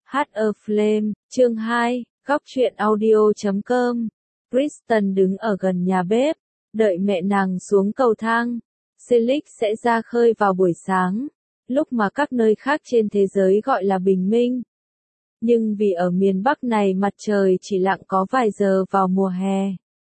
Heart of Flame, chương 2, góc truyện audio.com. Kristen đứng ở gần nhà bếp, đợi mẹ nàng xuống cầu thang. Felix sẽ ra khơi vào buổi sáng, lúc mà các nơi khác trên thế giới gọi là bình minh. Nhưng vì ở miền Bắc này mặt trời chỉ lặn có vài giờ vào mùa hè,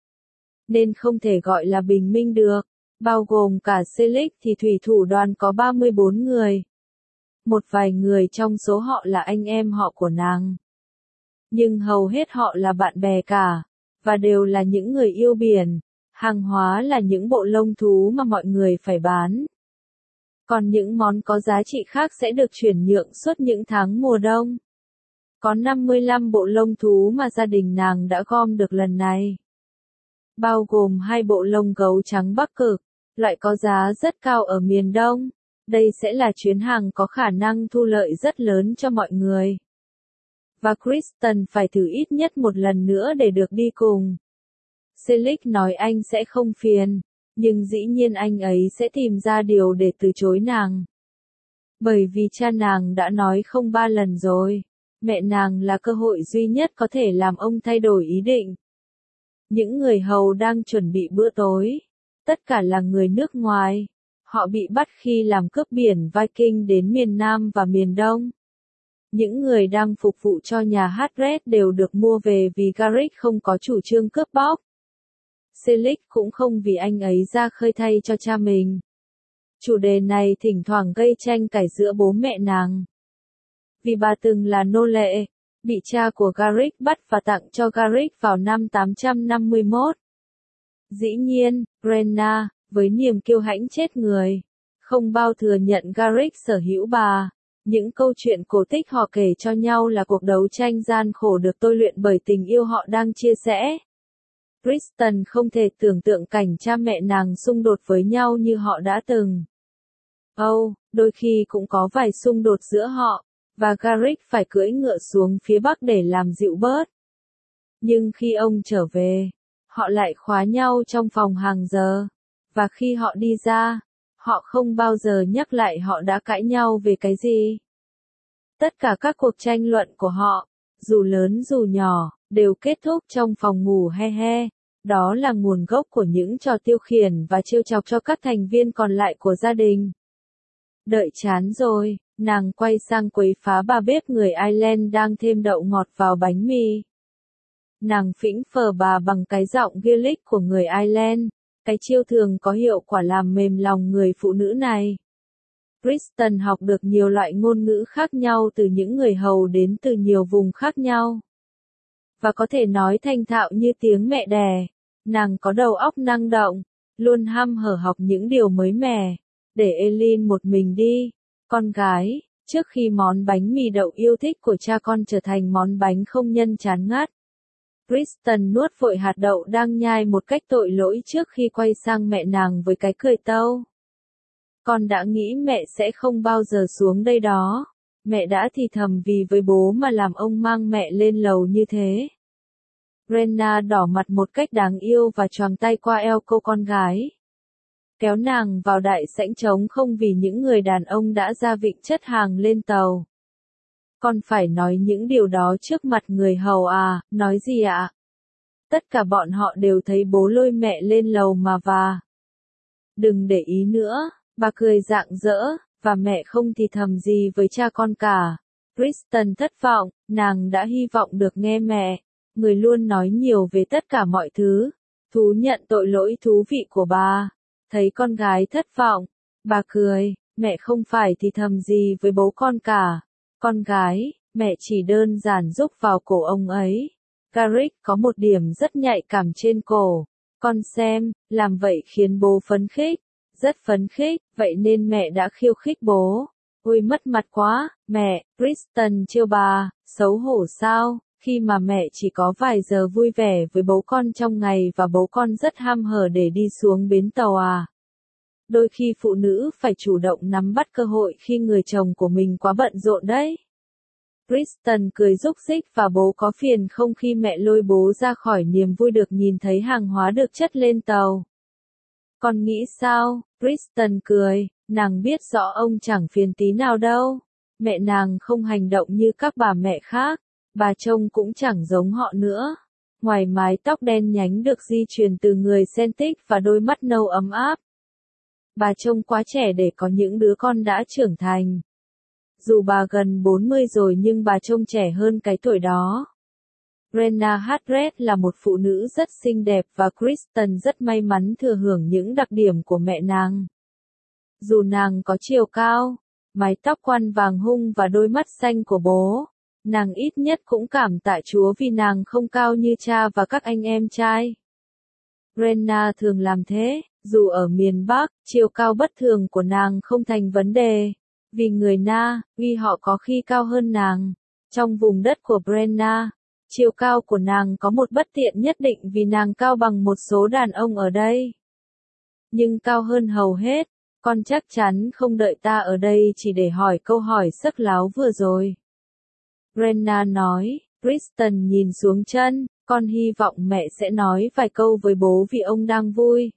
nên không thể gọi là bình minh được. Bao gồm cả Felix thì thủy thủ đoàn có 34 người. Một vài người trong số họ là anh em họ của nàng. Nhưng hầu hết họ là bạn bè cả, và đều là những người yêu biển. Hàng hóa là những bộ lông thú mà mọi người phải bán. Còn những món có giá trị khác sẽ được chuyển nhượng suốt những tháng mùa đông. Có 55 bộ lông thú mà gia đình nàng đã gom được lần này. Bao gồm 2 bộ lông gấu trắng Bắc Cực, loại có giá rất cao ở miền Đông. Đây sẽ là chuyến hàng có khả năng thu lợi rất lớn cho mọi người. Và Kristen phải thử ít nhất một lần nữa để được đi cùng. Felix nói anh sẽ không phiền, nhưng dĩ nhiên anh ấy sẽ tìm ra điều để từ chối nàng. Bởi vì cha nàng đã nói không 3 lần rồi, mẹ nàng là cơ hội duy nhất có thể làm ông thay đổi ý định. Những người hầu đang chuẩn bị bữa tối, tất cả là người nước ngoài. Họ bị bắt khi làm cướp biển Viking đến miền Nam và miền Đông. Những người đang phục vụ cho nhà hát Red đều được mua về vì Garrick không có chủ trương cướp bóc. Felix cũng không vì anh ấy ra khơi thay cho cha mình. Chủ đề này thỉnh thoảng gây tranh cãi giữa bố mẹ nàng. Vì bà từng là nô lệ, bị cha của Garrick bắt và tặng cho Garrick vào năm 851. Dĩ nhiên, Rhaena, với niềm kiêu hãnh chết người, không bao thừa nhận Garrick sở hữu bà. Những câu chuyện cổ tích họ kể cho nhau là cuộc đấu tranh gian khổ được tôi luyện bởi tình yêu họ đang chia sẻ. Kristen không thể tưởng tượng cảnh cha mẹ nàng xung đột với nhau như họ đã từng. Đôi khi cũng có vài xung đột giữa họ, và Garrick phải cưỡi ngựa xuống phía Bắc để làm dịu bớt. Nhưng khi ông trở về, họ lại khóa nhau trong phòng hàng giờ. Và khi họ đi ra, họ không bao giờ nhắc lại họ đã cãi nhau về cái gì. Tất cả các cuộc tranh luận của họ, dù lớn dù nhỏ, đều kết thúc trong phòng ngủ he he. Đó là nguồn gốc của những trò tiêu khiển và trêu chọc cho các thành viên còn lại của gia đình. Đợi chán rồi, nàng quay sang quấy phá bà bếp người Ireland đang thêm đậu ngọt vào bánh mì. Nàng phĩnh phờ bà bằng cái giọng Gaelic của người Ireland. Cái chiêu thường có hiệu quả làm mềm lòng người phụ nữ này. Kristen học được nhiều loại ngôn ngữ khác nhau từ những người hầu đến từ nhiều vùng khác nhau. Và có thể nói thành thạo như tiếng mẹ đẻ. Nàng có đầu óc năng động, luôn hăm hở học những điều mới mẻ. Để Eileen một mình đi, con gái, trước khi món bánh mì đậu yêu thích của cha con trở thành món bánh không nhân chán ngắt. Kristen nuốt vội hạt đậu đang nhai một cách tội lỗi trước khi quay sang mẹ nàng với cái cười tâu. Con đã nghĩ mẹ sẽ không bao giờ xuống đây đó. Mẹ đã thì thầm vì với bố mà làm ông mang mẹ lên lầu như thế. Rhaena đỏ mặt một cách đáng yêu và choàng tay qua eo cô con gái. Kéo nàng vào đại sảnh trống không vì những người đàn ông đã ra vịnh chất hàng lên tàu. Con phải nói những điều đó trước mặt người hầu à, nói gì ạ? Tất cả bọn họ đều thấy bố lôi mẹ lên lầu mà và. Đừng để ý nữa, bà cười rạng rỡ, và mẹ không thì thầm gì với cha con cả. Kristen thất vọng, nàng đã hy vọng được nghe mẹ. Người luôn nói nhiều về tất cả mọi thứ. Thú nhận tội lỗi thú vị của bà. Thấy con gái thất vọng, bà cười, mẹ không phải thì thầm gì với bố con cả. Con gái, mẹ chỉ đơn giản rúc vào cổ ông ấy. Garrick có một điểm rất nhạy cảm trên cổ. Con xem, làm vậy khiến bố phấn khích. Rất phấn khích, vậy nên mẹ đã khiêu khích bố. Ôi mất mặt quá, mẹ, Kristen trêu bà, xấu hổ sao, khi mà mẹ chỉ có vài giờ vui vẻ với bố con trong ngày và bố con rất ham hở để đi xuống bến tàu à. Đôi khi phụ nữ phải chủ động nắm bắt cơ hội khi người chồng của mình quá bận rộn đấy. Kristen cười rúc rích và bố có phiền không khi mẹ lôi bố ra khỏi niềm vui được nhìn thấy hàng hóa được chất lên tàu. Con nghĩ sao? Kristen cười, nàng biết rõ ông chẳng phiền tí nào đâu. Mẹ nàng không hành động như các bà mẹ khác, bà trông cũng chẳng giống họ nữa. Ngoài mái tóc đen nhánh được di truyền từ người Celtic và đôi mắt nâu ấm áp, bà trông quá trẻ để có những đứa con đã trưởng thành. Dù bà gần 40 rồi nhưng bà trông trẻ hơn cái tuổi đó. Brenna Hartred là một phụ nữ rất xinh đẹp và Kristen rất may mắn thừa hưởng những đặc điểm của mẹ nàng. Dù nàng có chiều cao, mái tóc quăn vàng hung và đôi mắt xanh của bố, nàng ít nhất cũng cảm tạ Chúa vì nàng không cao như cha và các anh em trai. Brenna thường làm thế, dù ở miền Bắc, chiều cao bất thường của nàng không thành vấn đề, vì người Na, uy họ có khi cao hơn nàng. Trong vùng đất của Brenna, chiều cao của nàng có một bất tiện nhất định vì nàng cao bằng một số đàn ông ở đây. Nhưng cao hơn hầu hết, con chắc chắn không đợi ta ở đây chỉ để hỏi câu hỏi sắc láo vừa rồi. Brenna nói, Kristen nhìn xuống chân, con hy vọng mẹ sẽ nói vài câu với bố vì ông đang vui.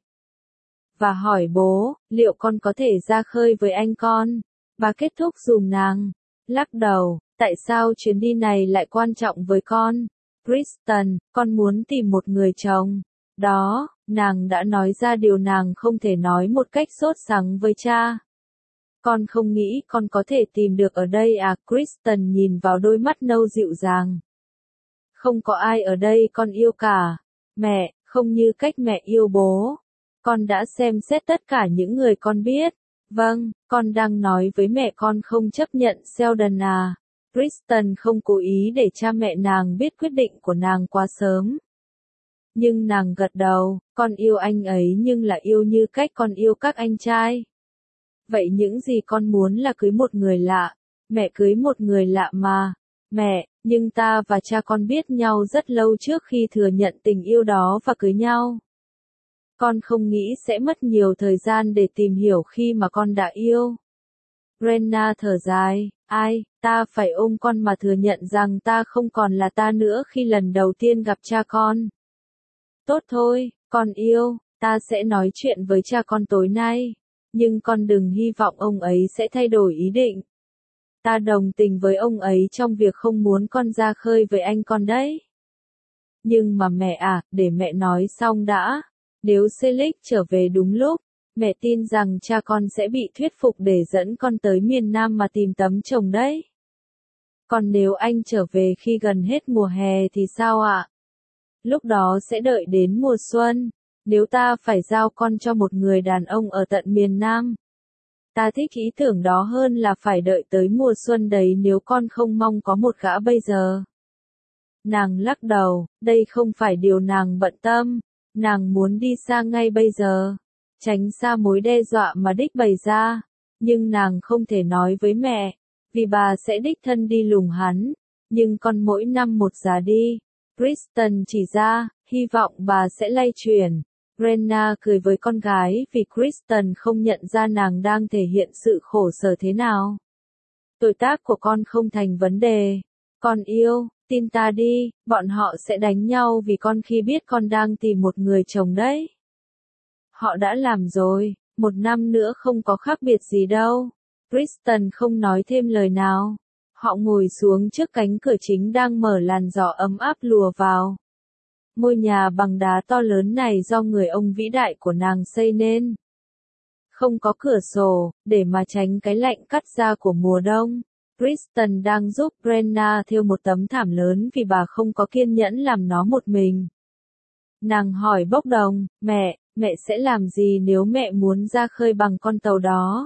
Và hỏi bố, liệu con có thể ra khơi với anh con? Bà kết thúc dùm nàng. Lắc đầu, tại sao chuyến đi này lại quan trọng với con? Kristen, con muốn tìm một người chồng. Đó, nàng đã nói ra điều nàng không thể nói một cách sốt sắng với cha. Con không nghĩ con có thể tìm được ở đây à? Kristen nhìn vào đôi mắt nâu dịu dàng. Không có ai ở đây con yêu cả. Mẹ, không như cách mẹ yêu bố. Con đã xem xét tất cả những người con biết. Vâng, con đang nói với mẹ con không chấp nhận Sheldon à. Kristen không cố ý để cha mẹ nàng biết quyết định của nàng quá sớm. Nhưng nàng gật đầu, con yêu anh ấy nhưng là yêu như cách con yêu các anh trai. Vậy những gì con muốn là cưới một người lạ. Mẹ cưới một người lạ mà. Mẹ, nhưng ta và cha con biết nhau rất lâu trước khi thừa nhận tình yêu đó và cưới nhau. Con không nghĩ sẽ mất nhiều thời gian để tìm hiểu khi mà con đã yêu. Brenna thở dài, ai, ta phải ôm con mà thừa nhận rằng ta không còn là ta nữa khi lần đầu tiên gặp cha con. Tốt thôi, con yêu, ta sẽ nói chuyện với cha con tối nay. Nhưng con đừng hy vọng ông ấy sẽ thay đổi ý định. Ta đồng tình với ông ấy trong việc không muốn con ra khơi với anh con đấy. Nhưng mà mẹ à, để mẹ nói xong đã. Nếu Felix trở về đúng lúc, mẹ tin rằng cha con sẽ bị thuyết phục để dẫn con tới miền Nam mà tìm tấm chồng đấy. Còn nếu anh trở về khi gần hết mùa hè thì sao ạ? Lúc đó sẽ đợi đến mùa xuân. Nếu ta phải giao con cho một người đàn ông ở tận miền Nam. Ta thích ý tưởng đó hơn là phải đợi tới mùa xuân đấy nếu con không mong có một gã bây giờ. Nàng lắc đầu, đây không phải điều nàng bận tâm. Nàng muốn đi xa ngay bây giờ. Tránh xa mối đe dọa mà đích bày ra. Nhưng nàng không thể nói với mẹ. Vì bà sẽ đích thân đi lùng hắn. Nhưng con mỗi năm một già đi. Kristen chỉ ra, hy vọng bà sẽ lay chuyển. Brenna cười với con gái vì Kristen không nhận ra nàng đang thể hiện sự khổ sở thế nào. Tuổi tác của con không thành vấn đề. Con yêu, tin ta đi, bọn họ sẽ đánh nhau vì con khi biết con đang tìm một người chồng đấy. Họ đã làm rồi, 1 năm nữa không có khác biệt gì đâu. Kristen không nói thêm lời nào. Họ ngồi xuống trước cánh cửa chính đang mở làn gió ấm áp lùa vào. Ngôi nhà bằng đá to lớn này do người ông vĩ đại của nàng xây nên. Không có cửa sổ, để mà tránh cái lạnh cắt da của mùa đông. Kristen đang giúp Brenna thêu một tấm thảm lớn vì bà không có kiên nhẫn làm nó một mình. Nàng hỏi bốc đồng, mẹ sẽ làm gì nếu mẹ muốn ra khơi bằng con tàu đó?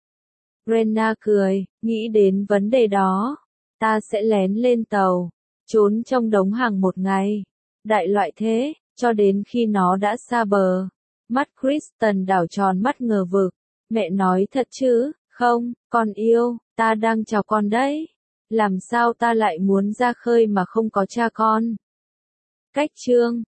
Brenna cười, nghĩ đến vấn đề đó. Ta sẽ lén lên tàu, trốn trong đống hàng một ngày. Đại loại thế, cho đến khi nó đã xa bờ. Mắt Kristen đảo tròn mắt ngờ vực. Mẹ nói thật chứ? Không, con yêu, ta đang chào con đấy. Làm sao ta lại muốn ra khơi mà không có cha con? Cách chương